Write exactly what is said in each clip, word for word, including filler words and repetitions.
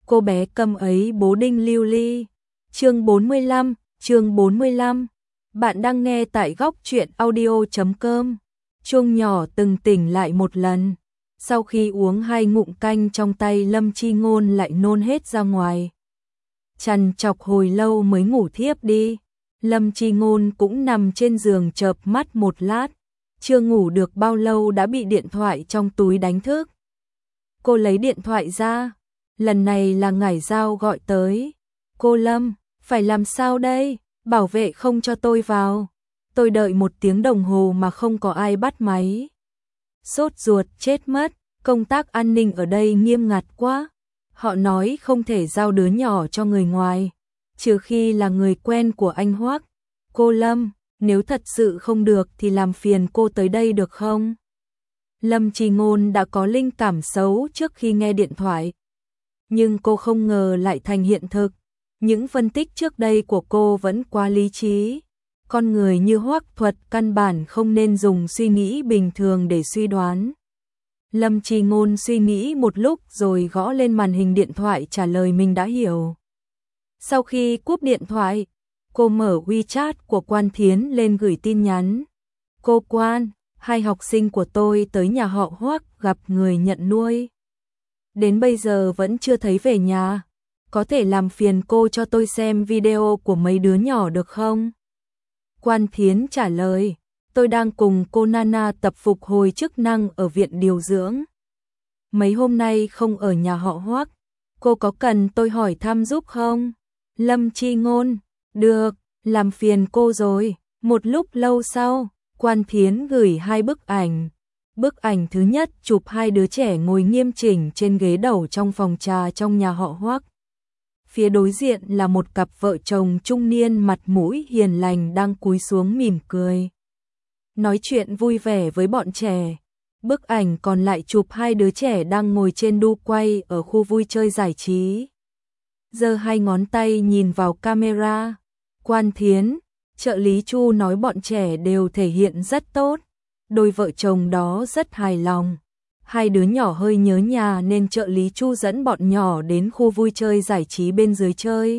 cô bé câm ấy bố đinh lưu ly. Chương bốn mươi lăm, chương bốn mươi lăm. Bạn đang nghe tại góc truyện audio chấm com. Chuông nhỏ từng tỉnh lại một lần. Sau khi uống hai ngụm canh trong tay Lâm Chi Ngôn lại nôn hết ra ngoài. Trằn trọc hồi lâu mới ngủ thiếp đi. Lâm Chi Ngôn cũng nằm trên giường chợp mắt một lát. Chưa ngủ được bao lâu đã bị điện thoại trong túi đánh thức. Cô lấy điện thoại ra. Lần này là Ngải Giao gọi tới. Cô Lâm, phải làm sao đây? Bảo vệ không cho tôi vào. Tôi đợi một tiếng đồng hồ mà không có ai bắt máy. Sốt ruột chết mất, công tác an ninh ở đây nghiêm ngặt quá. Họ nói không thể giao đứa nhỏ cho người ngoài, trừ khi là người quen của anh Hoắc. Cô Lâm, nếu thật sự không được thì làm phiền cô tới đây được không? Lâm Chi Ngôn đã có linh cảm xấu trước khi nghe điện thoại. Nhưng cô không ngờ lại thành hiện thực. Những phân tích trước đây của cô vẫn quá lý trí. Con người như Hoắc Thuật căn bản không nên dùng suy nghĩ bình thường để suy đoán. Lâm Chi Ngôn suy nghĩ một lúc rồi gõ lên màn hình điện thoại trả lời mình đã hiểu. Sau khi cúp điện thoại, cô mở WeChat của Quan Thiến lên gửi tin nhắn. Cô Quan, hai học sinh của tôi tới nhà họ Hoắc gặp người nhận nuôi. Đến bây giờ vẫn chưa thấy về nhà. Có thể làm phiền cô cho tôi xem video của mấy đứa nhỏ được không? Quan Thiến trả lời, tôi đang cùng cô Nana tập phục hồi chức năng ở viện điều dưỡng. Mấy hôm nay không ở nhà họ Hoắc, cô có cần tôi hỏi thăm giúp không? Lâm Chi Ngôn, được, làm phiền cô rồi. Một lúc lâu sau, Quan Thiến gửi hai bức ảnh. Bức ảnh thứ nhất chụp hai đứa trẻ ngồi nghiêm chỉnh trên ghế đầu trong phòng trà trong nhà họ Hoắc. Phía đối diện là một cặp vợ chồng trung niên mặt mũi hiền lành đang cúi xuống mỉm cười, nói chuyện vui vẻ với bọn trẻ. Bức ảnh còn lại chụp hai đứa trẻ đang ngồi trên đu quay ở khu vui chơi giải trí. Giơ hai ngón tay nhìn vào camera. Quan Thiến, trợ lý Chu nói bọn trẻ đều thể hiện rất tốt. Đôi vợ chồng đó rất hài lòng. Hai đứa nhỏ hơi nhớ nhà nên trợ lý Chu dẫn bọn nhỏ đến khu vui chơi giải trí bên dưới chơi.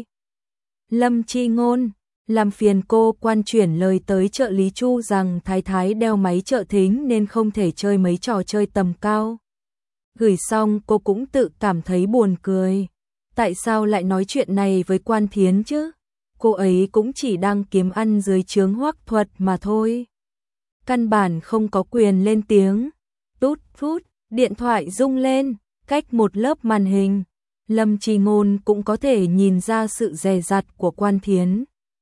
Lâm Chi Ngôn, làm phiền cô Quan chuyển lời tới trợ lý Chu rằng Thái Thái đeo máy trợ thính nên không thể chơi mấy trò chơi tầm cao. Gửi xong cô cũng tự cảm thấy buồn cười. Tại sao lại nói chuyện này với Quan Thiến chứ? Cô ấy cũng chỉ đang kiếm ăn dưới trướng Hoắc Thuật mà thôi. Căn bản không có quyền lên tiếng. Tút phút. Điện thoại rung lên, cách một lớp màn hình, Lâm Chi Ngôn cũng có thể nhìn ra sự dè dặt của Quan Thiến.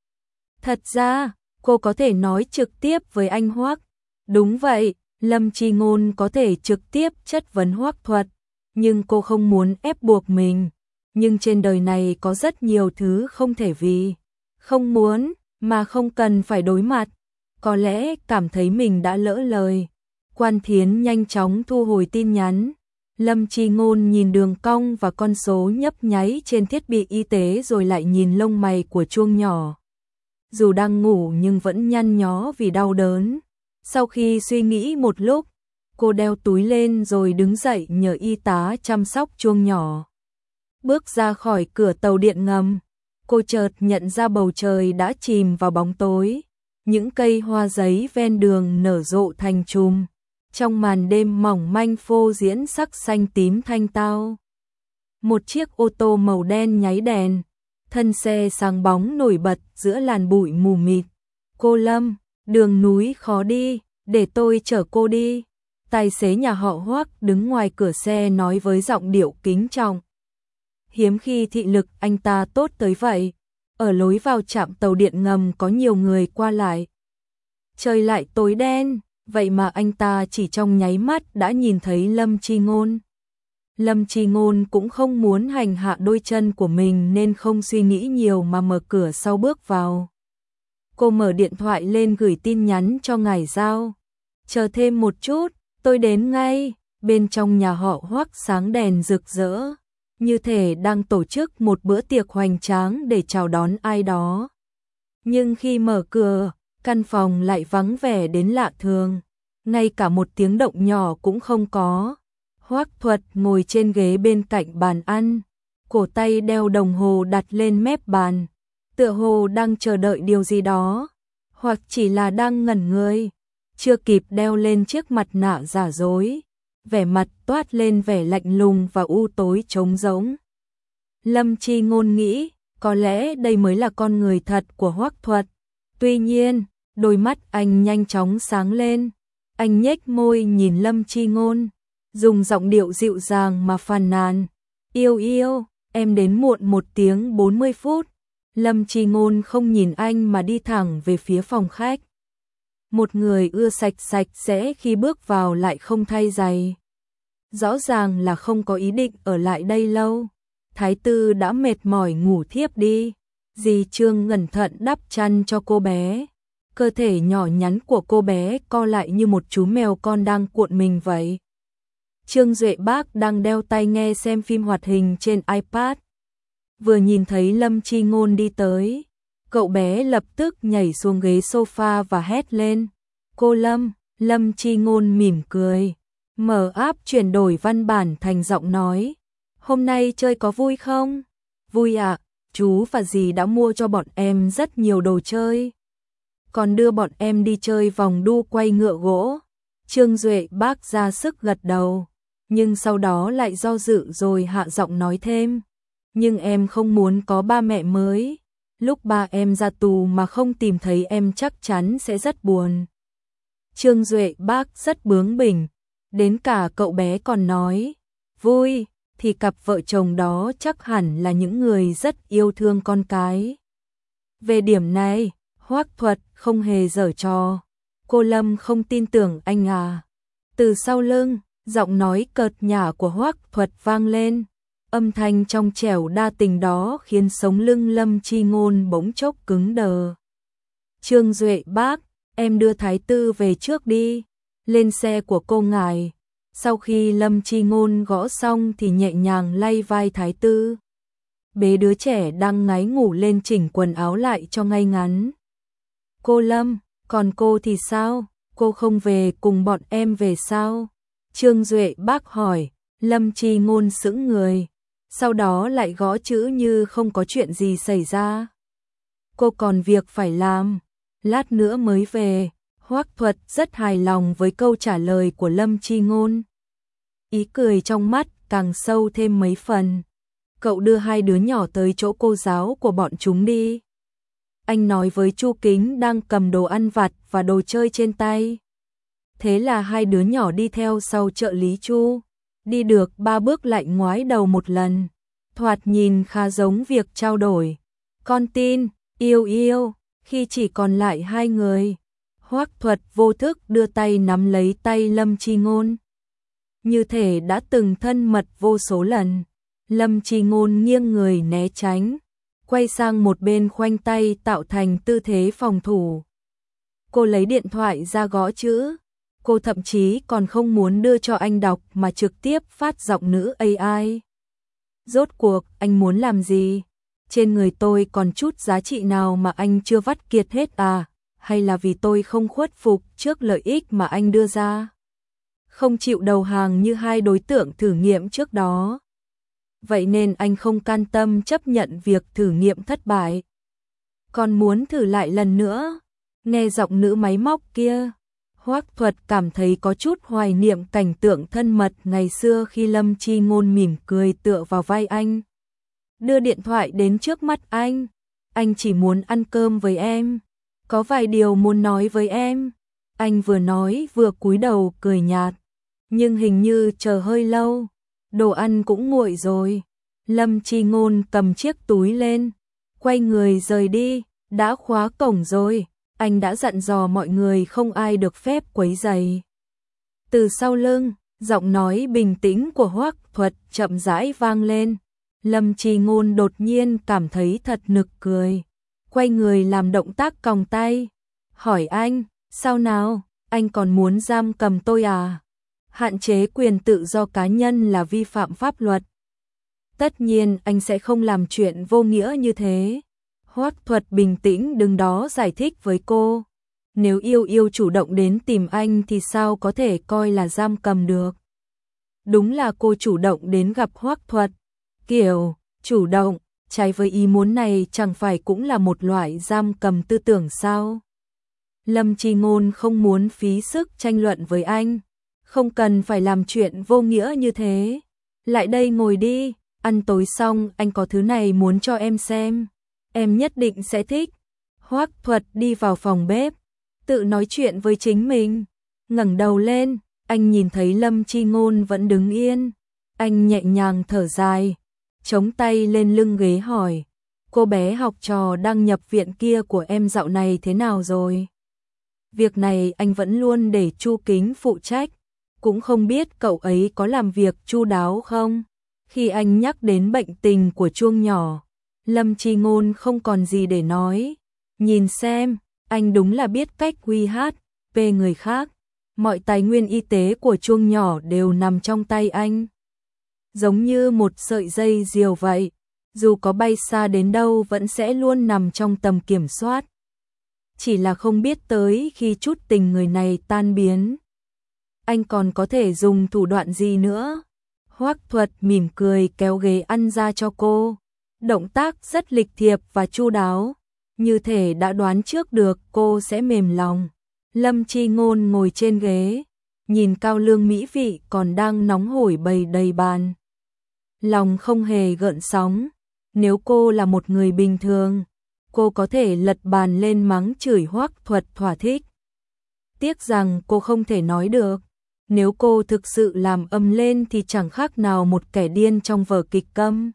Thật ra, cô có thể nói trực tiếp với anh Hoắc. Đúng vậy, Lâm Chi Ngôn có thể trực tiếp chất vấn Hoắc Thuật, nhưng cô không muốn ép buộc mình. Nhưng trên đời này có rất nhiều thứ không thể vì không muốn mà không cần phải đối mặt. Có lẽ cảm thấy mình đã lỡ lời. Quan Thiến nhanh chóng thu hồi tin nhắn. Lâm Chi Ngôn nhìn đường cong và con số nhấp nháy trên thiết bị y tế rồi lại nhìn lông mày của chuông nhỏ. Dù đang ngủ nhưng vẫn nhăn nhó vì đau đớn. Sau khi suy nghĩ một lúc, cô đeo túi lên rồi đứng dậy nhờ y tá chăm sóc chuông nhỏ. Bước ra khỏi cửa tàu điện ngầm, cô chợt nhận ra bầu trời đã chìm vào bóng tối. Những cây hoa giấy ven đường nở rộ thành chùm. Trong màn đêm mỏng manh phô diễn sắc xanh tím thanh tao. Một chiếc ô tô màu đen nháy đèn, thân xe sáng bóng nổi bật giữa làn bụi mù mịt. Cô Lâm, đường núi khó đi, để tôi chở cô đi. Tài xế nhà họ Hoắc đứng ngoài cửa xe nói với giọng điệu kính trọng. Hiếm khi thị lực anh ta tốt tới vậy. Ở lối vào trạm tàu điện ngầm có nhiều người qua lại. Trời lại tối đen. Vậy mà anh ta chỉ trong nháy mắt đã nhìn thấy Lâm Chi Ngôn. Lâm Chi Ngôn cũng không muốn hành hạ đôi chân của mình nên không suy nghĩ nhiều mà mở cửa sau bước vào. Cô mở điện thoại lên gửi tin nhắn cho Ngải Giao. Chờ thêm một chút, tôi đến ngay. Bên trong nhà họ Hoắc sáng đèn rực rỡ, như thể đang tổ chức một bữa tiệc hoành tráng để chào đón ai đó. Nhưng khi mở cửa, căn phòng lại vắng vẻ đến lạ thường, ngay cả một tiếng động nhỏ cũng không có. Hoắc Thuật ngồi trên ghế bên cạnh bàn ăn, cổ tay đeo đồng hồ đặt lên mép bàn, tựa hồ đang chờ đợi điều gì đó, hoặc chỉ là đang ngẩn người, chưa kịp đeo lên chiếc mặt nạ giả dối, vẻ mặt toát lên vẻ lạnh lùng và u tối trống rỗng. Lâm Chi Ngôn nghĩ, có lẽ đây mới là con người thật của Hoắc Thuật. Tuy nhiên, đôi mắt anh nhanh chóng sáng lên, anh nhếch môi nhìn Lâm Chi Ngôn, dùng giọng điệu dịu dàng mà phàn nàn, "Yêu yêu, em đến muộn một tiếng bốn mươi phút." Lâm Chi Ngôn không nhìn anh mà đi thẳng về phía phòng khách. Một người ưa sạch sạch sẽ khi bước vào lại không thay giày. Rõ ràng là không có ý định ở lại đây lâu. Thái Tư đã mệt mỏi ngủ thiếp đi. Dì Trương cẩn thận đắp chăn cho cô bé. Cơ thể nhỏ nhắn của cô bé co lại như một chú mèo con đang cuộn mình vậy. Trương Duệ Bác đang đeo tai nghe xem phim hoạt hình trên iPad. Vừa nhìn thấy Lâm Chi Ngôn đi tới, cậu bé lập tức nhảy xuống ghế sofa và hét lên, "Cô Lâm!" Lâm Chi Ngôn mỉm cười, mở app chuyển đổi văn bản thành giọng nói, "Hôm nay chơi có vui không?" "Vui ạ, chú và dì đã mua cho bọn em rất nhiều đồ chơi. Còn đưa bọn em đi chơi vòng đu quay ngựa gỗ." Trương Duệ Bác ra sức gật đầu, nhưng sau đó lại do dự rồi hạ giọng nói thêm, "Nhưng em không muốn có ba mẹ mới. Lúc ba em ra tù mà không tìm thấy em chắc chắn sẽ rất buồn." Trương Duệ Bác rất bướng bỉnh, đến cả cậu bé còn nói, "Vui, thì cặp vợ chồng đó chắc hẳn là những người rất yêu thương con cái." Về điểm này, Hoắc Thuật không hề giở trò. "Cô Lâm không tin tưởng anh à?" Từ sau lưng, giọng nói cợt nhả của Hoắc Thuật vang lên. Âm thanh trong trẻo đa tình đó khiến sống lưng Lâm Chi Ngôn bỗng chốc cứng đờ. "Trương Duệ Bác, em đưa Thái Tư về trước đi." Lên xe của cô ngài. Sau khi Lâm Chi Ngôn gõ xong thì nhẹ nhàng lay vai Thái Tư. Bế đứa trẻ đang ngáy ngủ lên chỉnh quần áo lại cho ngay ngắn. "Cô Lâm, còn cô thì sao? Cô không về cùng bọn em về sao?" Trương Duệ Bác hỏi. Lâm Chi Ngôn sững người, sau đó lại gõ chữ như không có chuyện gì xảy ra. "Cô còn việc phải làm, lát nữa mới về." Hoắc Thuật rất hài lòng với câu trả lời của Lâm Chi Ngôn. Ý cười trong mắt càng sâu thêm mấy phần. "Cậu đưa hai đứa nhỏ tới chỗ cô giáo của bọn chúng đi." Anh nói với Chu Kính đang cầm đồ ăn vặt và đồ chơi trên tay. Thế là hai đứa nhỏ đi theo sau trợ lý Chu. Đi được ba bước lại ngoái đầu một lần. Thoạt nhìn khá giống việc trao đổi. "Con tin, yêu yêu." Khi chỉ còn lại hai người, Hoắc Thuật vô thức đưa tay nắm lấy tay Lâm Chi Ngôn. Như thể đã từng thân mật vô số lần. Lâm Chi Ngôn nghiêng người né tránh, quay sang một bên khoanh tay tạo thành tư thế phòng thủ. Cô lấy điện thoại ra gõ chữ. Cô thậm chí còn không muốn đưa cho anh đọc mà trực tiếp phát giọng nữ a i. "Rốt cuộc anh muốn làm gì? Trên người tôi còn chút giá trị nào mà anh chưa vắt kiệt hết à? Hay là vì tôi không khuất phục trước lợi ích mà anh đưa ra? Không chịu đầu hàng như hai đối tượng thử nghiệm trước đó. Vậy nên anh không can tâm chấp nhận việc thử nghiệm thất bại. Còn muốn thử lại lần nữa." Nghe giọng nữ máy móc kia, Hoắc Thuật cảm thấy có chút hoài niệm cảnh tượng thân mật ngày xưa khi Lâm Chi Ngôn mỉm cười tựa vào vai anh. Đưa điện thoại đến trước mắt anh. "Anh chỉ muốn ăn cơm với em. Có vài điều muốn nói với em." Anh vừa nói vừa cúi đầu cười nhạt. Nhưng hình như chờ hơi lâu. Đồ ăn cũng nguội rồi. Lâm Chi Ngôn cầm chiếc túi lên, quay người rời đi. Đã khóa cổng rồi. Anh đã dặn dò mọi người không ai được phép quấy rầy. Từ sau lưng, giọng nói bình tĩnh của Hoắc Thuật chậm rãi vang lên. Lâm Chi Ngôn đột nhiên cảm thấy thật nực cười. Quay người làm động tác còng tay. Hỏi anh, "Sao nào, anh còn muốn giam cầm tôi à? Hạn chế quyền tự do cá nhân là vi phạm pháp luật. Tất nhiên anh sẽ không làm chuyện vô nghĩa như thế." Hoắc Thuật bình tĩnh đứng đó giải thích với cô. Nếu yêu yêu chủ động đến tìm anh thì sao có thể coi là giam cầm được. Đúng là cô chủ động đến gặp Hoắc Thuật. Kiểu, chủ động, trái với ý muốn này chẳng phải cũng là một loại giam cầm tư tưởng sao? Lâm Chi Ngôn không muốn phí sức tranh luận với anh, không cần phải làm chuyện vô nghĩa như thế. Lại đây ngồi đi, ăn tối xong anh có thứ này muốn cho em xem, em nhất định sẽ thích. Hoắc Thuật đi vào phòng bếp, tự nói chuyện với chính mình, ngẩng đầu lên, anh nhìn thấy Lâm Chi Ngôn vẫn đứng yên, anh nhẹ nhàng thở dài, chống tay lên lưng ghế hỏi, cô bé học trò đang nhập viện kia của em dạo này thế nào rồi? Việc này anh vẫn luôn để Chu Kính phụ trách, cũng không biết cậu ấy có làm việc chu đáo không? Khi anh nhắc đến bệnh tình của Chuông nhỏ, Lâm Chi Ngôn không còn gì để nói. Nhìn xem, anh đúng là biết cách quy hát về người khác. Mọi tài nguyên y tế của Chuông nhỏ đều nằm trong tay anh. Giống như một sợi dây diều vậy, dù có bay xa đến đâu vẫn sẽ luôn nằm trong tầm kiểm soát. Chỉ là không biết tới khi chút tình người này tan biến, anh còn có thể dùng thủ đoạn gì nữa. Hoắc Thuật mỉm cười kéo ghế ăn ra cho cô, động tác rất lịch thiệp và chu đáo, như thể đã đoán trước được cô sẽ mềm lòng. Lâm Chi Ngôn ngồi trên ghế, nhìn cao lương mỹ vị còn đang nóng hổi bày đầy bàn, lòng không hề gợn sóng. Nếu cô là một người bình thường, cô có thể lật bàn lên mắng chửi Hoắc Thuật thỏa thích. Tiếc rằng cô không thể nói được. Nếu cô thực sự làm ầm lên thì chẳng khác nào một kẻ điên trong vở kịch câm.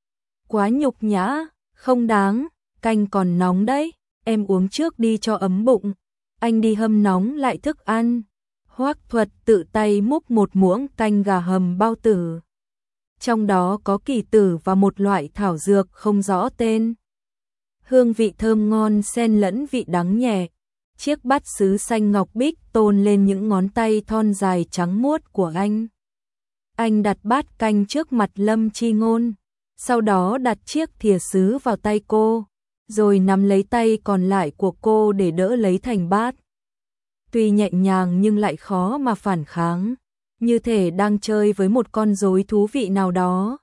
Quá nhục nhã, không đáng, canh còn nóng đấy, em uống trước đi cho ấm bụng, anh đi hâm nóng lại thức ăn. Hoắc Thuật tự tay múc một muỗng canh gà hầm bao tử. Trong đó có kỳ tử và một loại thảo dược không rõ tên. Hương vị thơm ngon xen lẫn vị đắng nhẹ. Chiếc bát sứ xanh ngọc bích tôn lên những ngón tay thon dài trắng muốt của anh. Anh đặt bát canh trước mặt Lâm Chi Ngôn, sau đó đặt chiếc thìa sứ vào tay cô, rồi nắm lấy tay còn lại của cô để đỡ lấy thành bát. Tuy nhẹ nhàng nhưng lại khó mà phản kháng, như thể đang chơi với một con rối thú vị nào đó.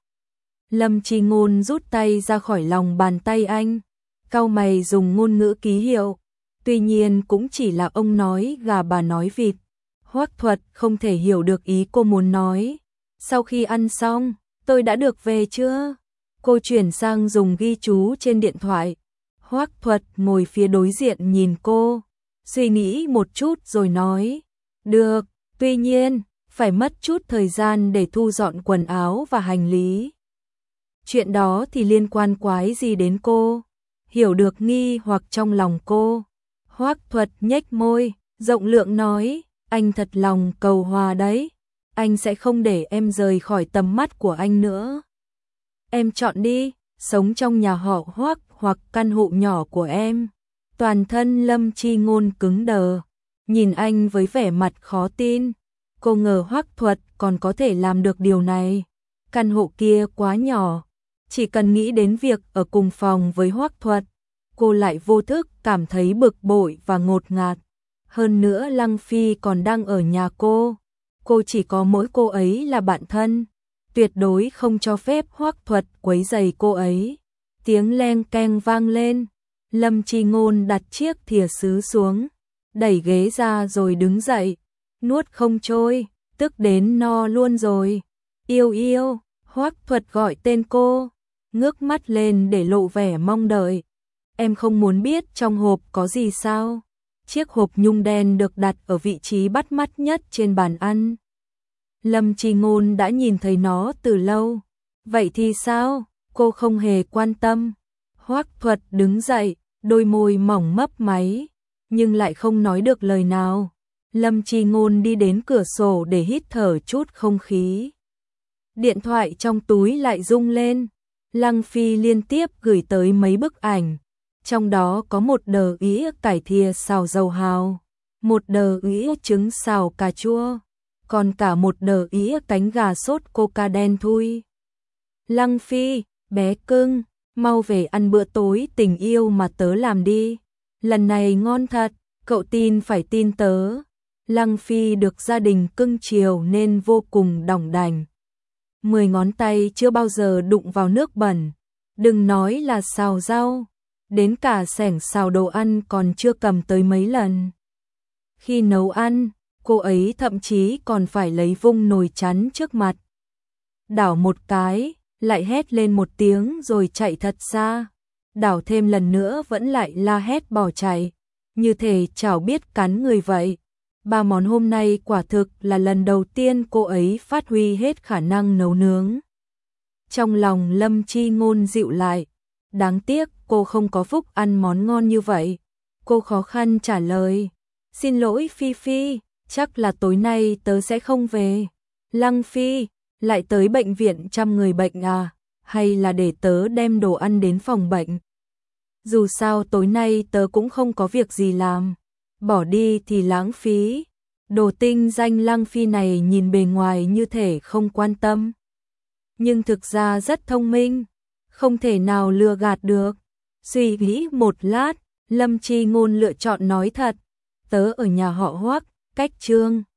Lâm Chi Ngôn rút tay ra khỏi lòng bàn tay anh, cau mày dùng ngôn ngữ ký hiệu. Tuy nhiên cũng chỉ là ông nói gà bà nói vịt. Hoắc Thuật không thể hiểu được ý cô muốn nói. Sau khi ăn xong, tôi đã được về chưa? Cô chuyển sang dùng ghi chú trên điện thoại. Hoắc Thuật ngồi phía đối diện nhìn cô, suy nghĩ một chút rồi nói, được, tuy nhiên, phải mất chút thời gian để thu dọn quần áo và hành lý. Chuyện đó thì liên quan quái gì đến cô? Hiểu được nghi hoặc trong lòng cô. Hoắc Thuật nhếch môi, rộng lượng nói, anh thật lòng cầu hòa đấy, anh sẽ không để em rời khỏi tầm mắt của anh nữa. Em chọn đi, sống trong nhà họ Hoắc hoặc căn hộ nhỏ của em. Toàn thân Lâm Chi Ngôn cứng đờ, nhìn anh với vẻ mặt khó tin. Cô ngờ Hoắc Thuật còn có thể làm được điều này. Căn hộ kia quá nhỏ, chỉ cần nghĩ đến việc ở cùng phòng với Hoắc Thuật, cô lại vô thức cảm thấy bực bội và ngột ngạt. Hơn nữa Lăng Phi còn đang ở nhà cô, cô chỉ có mỗi cô ấy là bạn thân, tuyệt đối không cho phép Hoắc Thuật quấy rầy cô ấy. Tiếng leng keng vang lên, Lâm Chi Ngôn đặt chiếc thìa sứ xuống, đẩy ghế ra rồi đứng dậy, nuốt không trôi, tức đến no luôn rồi. Yêu yêu, Hoắc Thuật gọi tên cô, ngước mắt lên để lộ vẻ mong đợi. Em không muốn biết trong hộp có gì sao? Chiếc hộp nhung đen được đặt ở vị trí bắt mắt nhất trên bàn ăn. Lâm Chi Ngôn đã nhìn thấy nó từ lâu. Vậy thì sao? Cô không hề quan tâm. Hoắc Thuật đứng dậy, đôi môi mỏng mấp máy, nhưng lại không nói được lời nào. Lâm Chi Ngôn đi đến cửa sổ để hít thở chút không khí. Điện thoại trong túi lại rung lên. Lăng Phi liên tiếp gửi tới mấy bức ảnh. Trong đó có một đờ ĩa cải thìa xào dầu hào, một đờ ĩa trứng xào cà chua, còn cả một đờ ĩa cánh gà sốt coca đen thui. Lăng Phi, bé cưng, mau về ăn bữa tối tình yêu mà tớ làm đi. Lần này ngon thật, cậu tin phải tin tớ. Lăng Phi được gia đình cưng chiều nên vô cùng đỏng đành. Mười ngón tay chưa bao giờ đụng vào nước bẩn, Đừng nói là xào rau, đến cả xẻng xào đồ ăn còn chưa cầm tới mấy lần. Khi nấu ăn, cô ấy thậm chí còn phải lấy vung nồi chắn trước mặt. Đảo một cái, lại hét lên một tiếng rồi chạy thật xa. Đảo thêm lần nữa vẫn lại la hét bỏ chạy, như thể chảo biết cắn người vậy. Ba món hôm nay quả thực là lần đầu tiên cô ấy phát huy hết khả năng nấu nướng. Trong lòng Lâm Chi Ngôn dịu lại, đáng tiếc cô không có phúc ăn món ngon như vậy. Cô khó khăn trả lời, xin lỗi Phi Phi, chắc là tối nay tớ sẽ không về. Lăng Phi, lại tới bệnh viện chăm người bệnh à, hay là để tớ đem đồ ăn đến phòng bệnh? Dù sao tối nay tớ cũng không có việc gì làm, bỏ đi thì lãng phí. Đồ tinh danh Lăng Phi này nhìn bề ngoài như thể không quan tâm, nhưng thực ra rất thông minh, không thể nào lừa gạt được. Suy nghĩ một lát, Lâm Chi Ngôn lựa chọn nói thật, tớ ở nhà họ Hoắc, cách Trương